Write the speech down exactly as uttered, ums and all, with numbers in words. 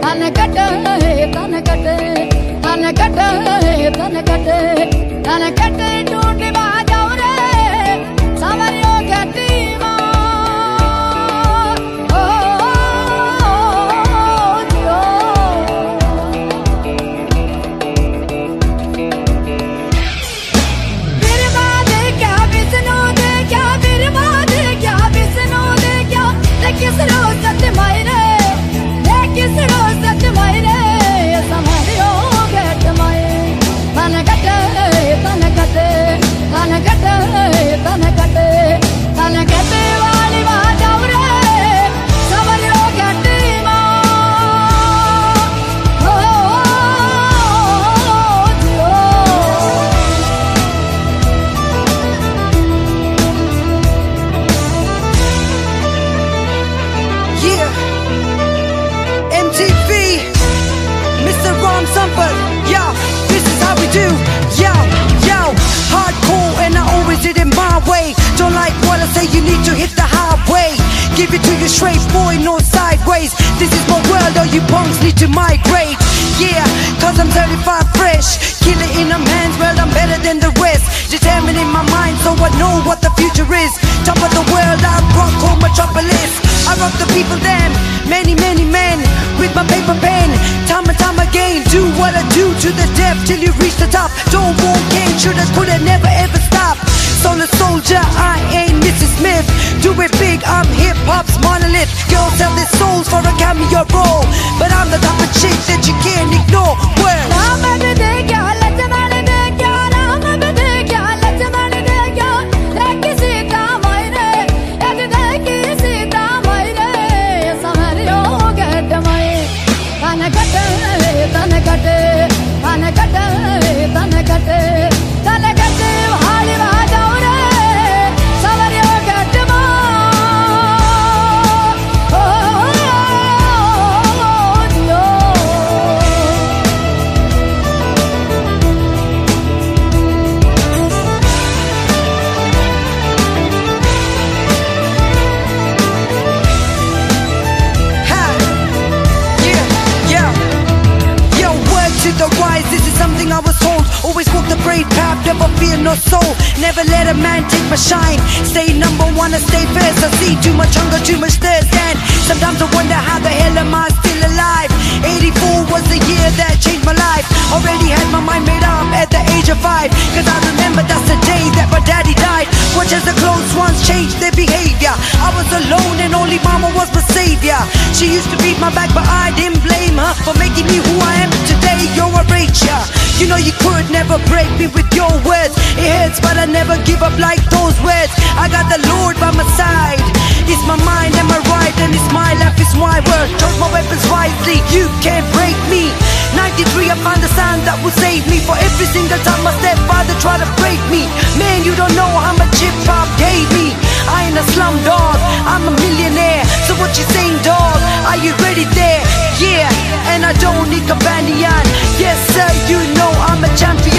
Tanakate, tanakate, tanakate, tanakate, tanakate, tooti baajaure, savaryo gatima. Oh, Dio. Birbaade kya bisno de kya, birbaade kya bisno de kya, le kisro sat maine, le kisro sat maine. Tanakate, tanakate, tanakate, tanakate, wali baajaure, savaryo gatima. Oh, Dio. Yeah, M T V, Mister Ram Sample, yo, this is how we do, yo, yo, hardcore and I always did it my way. Don't like what I say, you need to hit the highway. Give it to you straight, boy, no sideways. This is my world, all you punks need to migrate. Yeah, cause I'm certified fresh. Kill it in them hands, well I'm better than the rest. Determined in my mind, so I know what the future is. Top of the world, I rock home metropolis. I rock the people, damn, many, many men. With my paper pen, time and time again. Do what I do to the depth till you reach the top. Don't walk in, shoulda, coulda, never ever stop. Solar soldier, I ain't Missus Smith. Do it big, I'm hip-hop's monolith. Girls sell their souls for a cameo role, but I'm the type of chick that you can't ignore. Word. Tanakate, tanakate, tanakate, tanakate, wali baajaure, savaryo gatima. Oh, Dio. Ha! Yeah, yeah. Yo, word to the wise, this is something I was told. Always walk the brave path, never fear no soul. Never let a man take my shine. Stay number one and stay first. I see too much hunger, too much thirst, and sometimes I wonder how the hell am I still alive. eighty-four was the year that changed my life. Already had my mind made up at the age of five, cause I remember that's the day that my daddy died. Watch as the close ones change their behavior. I was alone and only mama was my savior. She used to beat my back but I didn't blame her for making me who I am today. You're a rager. You know you could never break me with your words. It hurts but I never give up like those words. I got the Lord by my side. It's my mind and my right, and it's my life, it's my word. Choose my weapons wisely, you can't break me. Ninety-three, I found the sound that will save me. For every single time I step by, they try to break me. Man, you don't know how much hip-hop gave me. I ain't a slum dog, I'm a millionaire. So what you saying, dog? Are you ready there? Yeah, and I don't need companion. Yes sir, you know I'm a champion.